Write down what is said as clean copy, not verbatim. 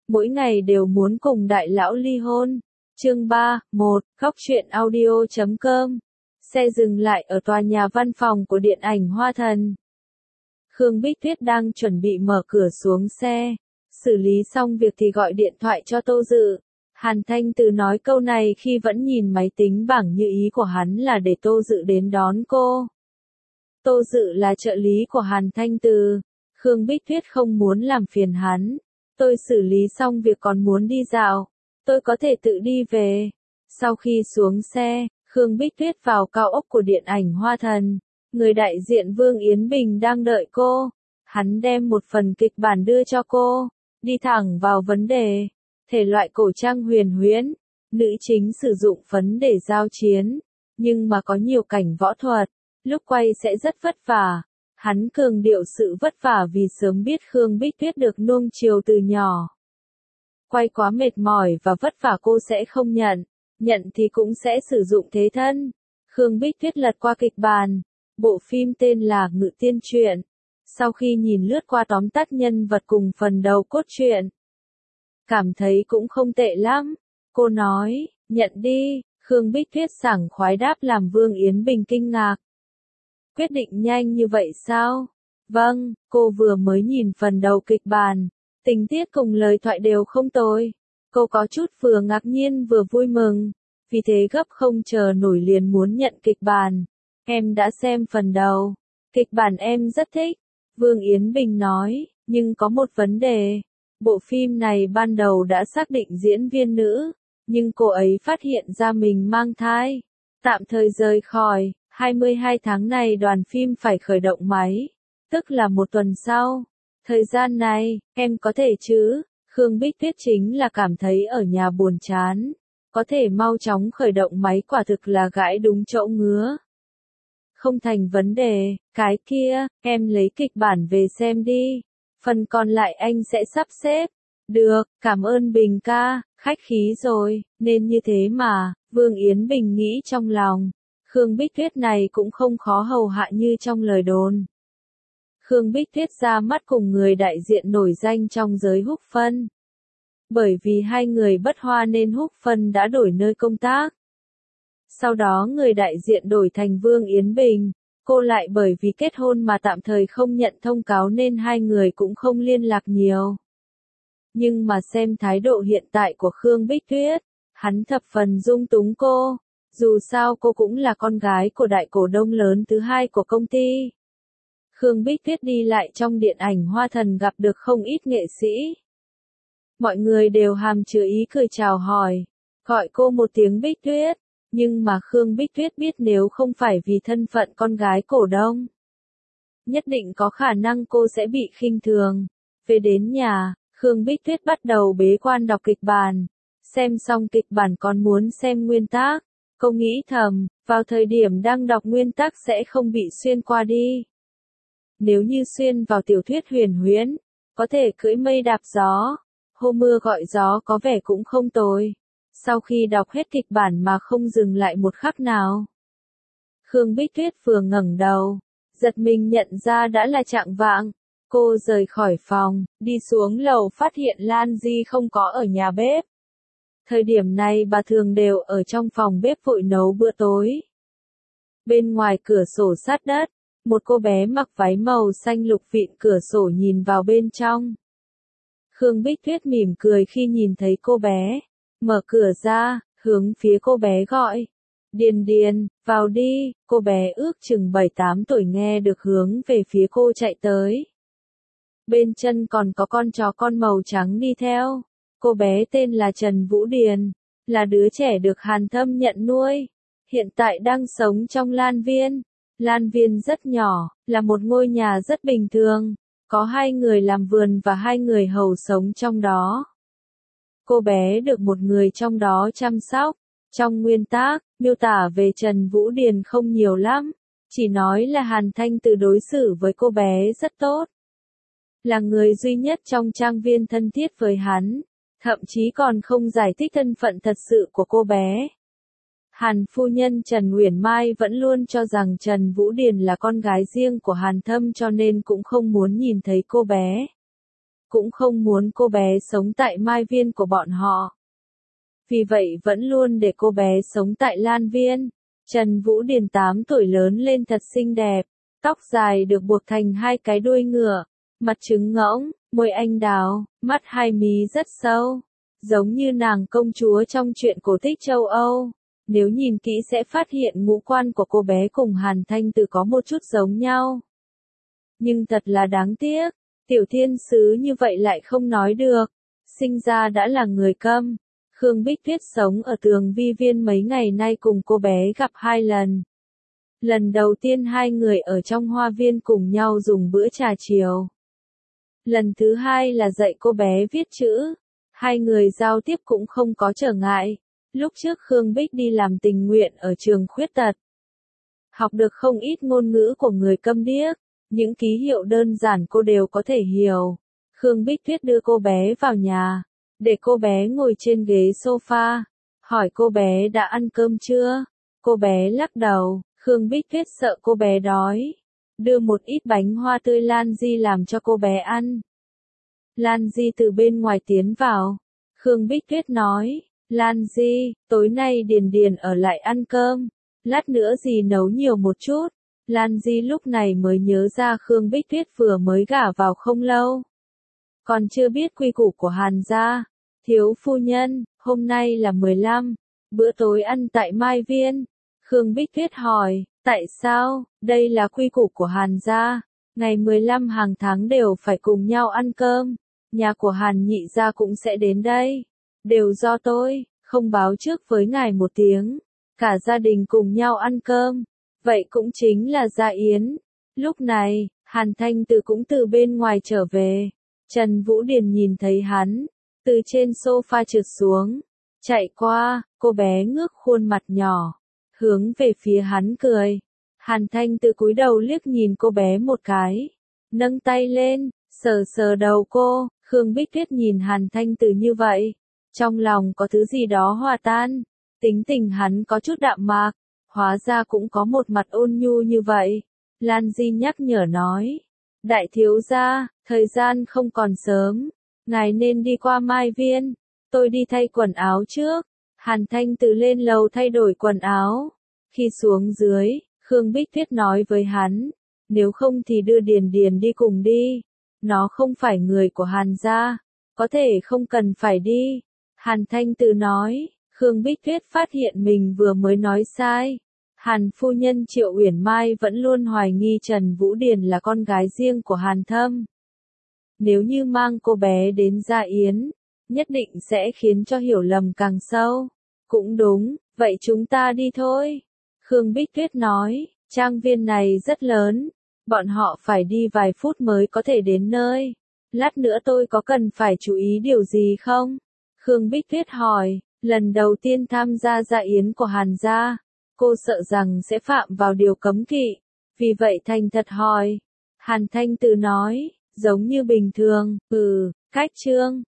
mỗi ngày đều muốn cùng đại lão ly hôn. Chương 3, 1, Góc truyện audio.com. Xe dừng lại ở tòa nhà văn phòng của điện ảnh Hoa Thần. Khương Bích Tuyết đang chuẩn bị mở cửa xuống xe. Xử lý xong việc thì gọi điện thoại cho Tô Dự. Hàn Thanh Từ nói câu này khi vẫn nhìn máy tính bảng như ý của hắn là để Tô Dự đến đón cô. Tô Dự là trợ lý của Hàn Thanh Từ. Khương Bích Tuyết không muốn làm phiền hắn. Tôi xử lý xong việc còn muốn đi dạo. Tôi có thể tự đi về. Sau khi xuống xe, Khương Bích Tuyết vào cao ốc của điện ảnh Hoa Thần. Người đại diện Vương Yến Bình đang đợi cô. Hắn đem một phần kịch bản đưa cho cô. Đi thẳng vào vấn đề. Thể loại cổ trang huyền huyễn. Nữ chính sử dụng phấn để giao chiến. Nhưng mà có nhiều cảnh võ thuật. Lúc quay sẽ rất vất vả. Hắn cường điệu sự vất vả vì sớm biết Khương Bích Tuyết được nuông chiều từ nhỏ. Quay quá mệt mỏi và vất vả cô sẽ không nhận. Nhận thì cũng sẽ sử dụng thế thân. Khương Bích Tuyết lật qua kịch bản. Bộ phim tên là Ngự Tiên Truyện. Sau khi nhìn lướt qua tóm tắt nhân vật cùng phần đầu cốt truyện, cảm thấy cũng không tệ lắm. Cô nói, nhận đi. Khương Bích Tuyết sảng khoái đáp làm Vương Yến Bình kinh ngạc. Quyết định nhanh như vậy sao? Vâng, cô vừa mới nhìn phần đầu kịch bản. Tình tiết cùng lời thoại đều không tồi. Cô có chút vừa ngạc nhiên vừa vui mừng. Vì thế gấp không chờ nổi liền muốn nhận kịch bản. Em đã xem phần đầu. Kịch bản em rất thích. Vương Yến Bình nói, nhưng có một vấn đề. Bộ phim này ban đầu đã xác định diễn viên nữ. Nhưng cô ấy phát hiện ra mình mang thai. Tạm thời rời khỏi. 22 tháng này đoàn phim phải khởi động máy. Tức là một tuần sau. Thời gian này, em có thể chứ? Khương Bích Tuyết chính là cảm thấy ở nhà buồn chán. Có thể mau chóng khởi động máy quả thực là gãi đúng chỗ ngứa. Không thành vấn đề, cái kia, em lấy kịch bản về xem đi. Phần còn lại anh sẽ sắp xếp. Được, cảm ơn Bình ca, khách khí rồi, nên như thế mà, Vương Yến Bình nghĩ trong lòng. Khương Bích Tuyết này cũng không khó hầu hạ như trong lời đồn. Khương Bích Tuyết ra mắt cùng người đại diện nổi danh trong giới húc phân. Bởi vì hai người bất hòa nên húc phân đã đổi nơi công tác. Sau đó người đại diện đổi thành Vương Yến Bình. Cô lại bởi vì kết hôn mà tạm thời không nhận thông cáo nên hai người cũng không liên lạc nhiều. Nhưng mà xem thái độ hiện tại của Khương Bích Tuyết, hắn thập phần dung túng cô. Dù sao cô cũng là con gái của đại cổ đông lớn thứ hai của công ty. Khương Bích Tuyết đi lại trong điện ảnh Hoa Thần gặp được không ít nghệ sĩ. Mọi người đều hàm chứa ý cười chào hỏi, gọi cô một tiếng Bích Tuyết. Nhưng mà Khương Bích Tuyết biết nếu không phải vì thân phận con gái cổ đông, nhất định có khả năng cô sẽ bị khinh thường. Về đến nhà, Khương Bích Tuyết bắt đầu bế quan đọc kịch bản. Xem xong kịch bản còn muốn xem nguyên tác. Cô nghĩ thầm, vào thời điểm đang đọc nguyên tác sẽ không bị xuyên qua đi. Nếu như xuyên vào tiểu thuyết huyền huyễn, có thể cưỡi mây đạp gió, hô mưa gọi gió có vẻ cũng không tồi. Sau khi đọc hết kịch bản mà không dừng lại một khắc nào, Khương Bích Tuyết vừa ngẩng đầu, giật mình nhận ra đã là chạng vạng. Cô rời khỏi phòng, đi xuống lầu phát hiện Lan Di không có ở nhà bếp. Thời điểm này bà thường đều ở trong phòng bếp vội nấu bữa tối. Bên ngoài cửa sổ sát đất, một cô bé mặc váy màu xanh lục vịn cửa sổ nhìn vào bên trong. Khương Bích Tuyết mỉm cười khi nhìn thấy cô bé. Mở cửa ra, hướng phía cô bé gọi. Điền Điền, vào đi. Cô bé ước chừng 7-8 tuổi nghe được hướng về phía cô chạy tới. Bên chân còn có con chó con màu trắng đi theo. Cô bé tên là Trần Vũ Điền, là đứa trẻ được Hàn Thâm nhận nuôi. Hiện tại đang sống trong Lan Viên. Lan Viên rất nhỏ, là một ngôi nhà rất bình thường. Có 2 người làm vườn và 2 người hầu sống trong đó. Cô bé được một người trong đó chăm sóc. Trong nguyên tác, miêu tả về Trần Vũ Điền không nhiều lắm. Chỉ nói là Hàn Thanh Từ đối xử với cô bé rất tốt. Là người duy nhất trong trang viên thân thiết với hắn. Thậm chí còn không giải thích thân phận thật sự của cô bé. Hàn phu nhân Trần Uyển Mai vẫn luôn cho rằng Trần Vũ Điền là con gái riêng của Hàn Thâm cho nên cũng không muốn nhìn thấy cô bé. cũng không muốn cô bé sống tại Mai Viên của bọn họ. Vì vậy vẫn luôn để cô bé sống tại Lan Viên. Trần Vũ Điền 8 tuổi lớn lên thật xinh đẹp, tóc dài được buộc thành hai cái đuôi ngựa, mặt trứng ngỗng, môi anh đào, mắt hai mí rất sâu, giống như nàng công chúa trong truyện cổ tích châu Âu. Nếu nhìn kỹ sẽ phát hiện ngũ quan của cô bé cùng Hàn Thanh Từ có một chút giống nhau. Nhưng thật là đáng tiếc, tiểu thiên sứ như vậy lại không nói được, sinh ra đã là người câm. Khương Bích Tuyết sống ở Tường Vi Viên mấy ngày nay cùng cô bé gặp 2 lần. Lần đầu tiên hai người ở trong hoa viên cùng nhau dùng bữa trà chiều. Lần thứ hai là dạy cô bé viết chữ. Hai người giao tiếp cũng không có trở ngại. Lúc trước Khương Bích đi làm tình nguyện ở trường khuyết tật. Học được không ít ngôn ngữ của người câm điếc. Những ký hiệu đơn giản cô đều có thể hiểu. Khương Bích Tuyết đưa cô bé vào nhà, để cô bé ngồi trên ghế sofa, hỏi cô bé đã ăn cơm chưa. Cô bé lắc đầu. Khương Bích Tuyết sợ cô bé đói, đưa một ít bánh hoa tươi Lan Di làm cho cô bé ăn. Lan Di từ bên ngoài tiến vào. Khương Bích Tuyết nói, Lan Di, tối nay Điền Điền ở lại ăn cơm, lát nữa dì nấu nhiều một chút. Lan Di lúc này mới nhớ ra Khương Bích Tuyết vừa mới gả vào không lâu, còn chưa biết quy củ của Hàn gia. Thiếu phu nhân, hôm nay là 15, bữa tối ăn tại Mai Viên. Khương Bích Tuyết hỏi, tại sao? Đây là quy củ của Hàn gia, ngày 15 hàng tháng đều phải cùng nhau ăn cơm. Nhà của Hàn nhị gia cũng sẽ đến đây. Đều do tôi, không báo trước với ngài một tiếng. Cả gia đình cùng nhau ăn cơm. Vậy cũng chính là gia yến. Lúc này, Hàn Thanh Từ cũng từ bên ngoài trở về. Trần Vũ Điền nhìn thấy hắn, từ trên sofa trượt xuống, chạy qua, cô bé ngước khuôn mặt nhỏ, hướng về phía hắn cười. Hàn Thanh Từ cúi đầu liếc nhìn cô bé một cái, nâng tay lên, sờ sờ đầu cô. Khương Bích Tuyết nhìn Hàn Thanh Từ như vậy, trong lòng có thứ gì đó hòa tan. Tính tình hắn có chút đạm mạc, hóa ra cũng có một mặt ôn nhu như vậy. Lan Di nhắc nhở nói, đại thiếu gia, thời gian không còn sớm, ngài nên đi qua Mai Viên, tôi đi thay quần áo trước. Hàn Thanh Từ lên lầu thay đổi quần áo. Khi xuống dưới, Khương Bích Tuyết nói với hắn, nếu không thì đưa Điền Điền đi cùng đi. Nó không phải người của Hàn gia, có thể không cần phải đi. Hàn Thanh Từ nói. Khương Bích Tuyết phát hiện mình vừa mới nói sai. Hàn phu nhân Triệu Uyển Mai vẫn luôn hoài nghi Trần Vũ Điền là con gái riêng của Hàn Thâm. Nếu như mang cô bé đến gia yến, nhất định sẽ khiến cho hiểu lầm càng sâu. Cũng đúng, vậy chúng ta đi thôi. Khương Bích Tuyết nói, trang viên này rất lớn, bọn họ phải đi vài phút mới có thể đến nơi. Lát nữa tôi có cần phải chú ý điều gì không? Khương Bích Tuyết hỏi, lần đầu tiên tham gia gia yến của Hàn gia, cô sợ rằng sẽ phạm vào điều cấm kỵ, vì vậy thành thật hỏi. Hàn Thanh Từ nói, giống như bình thường, cách chương.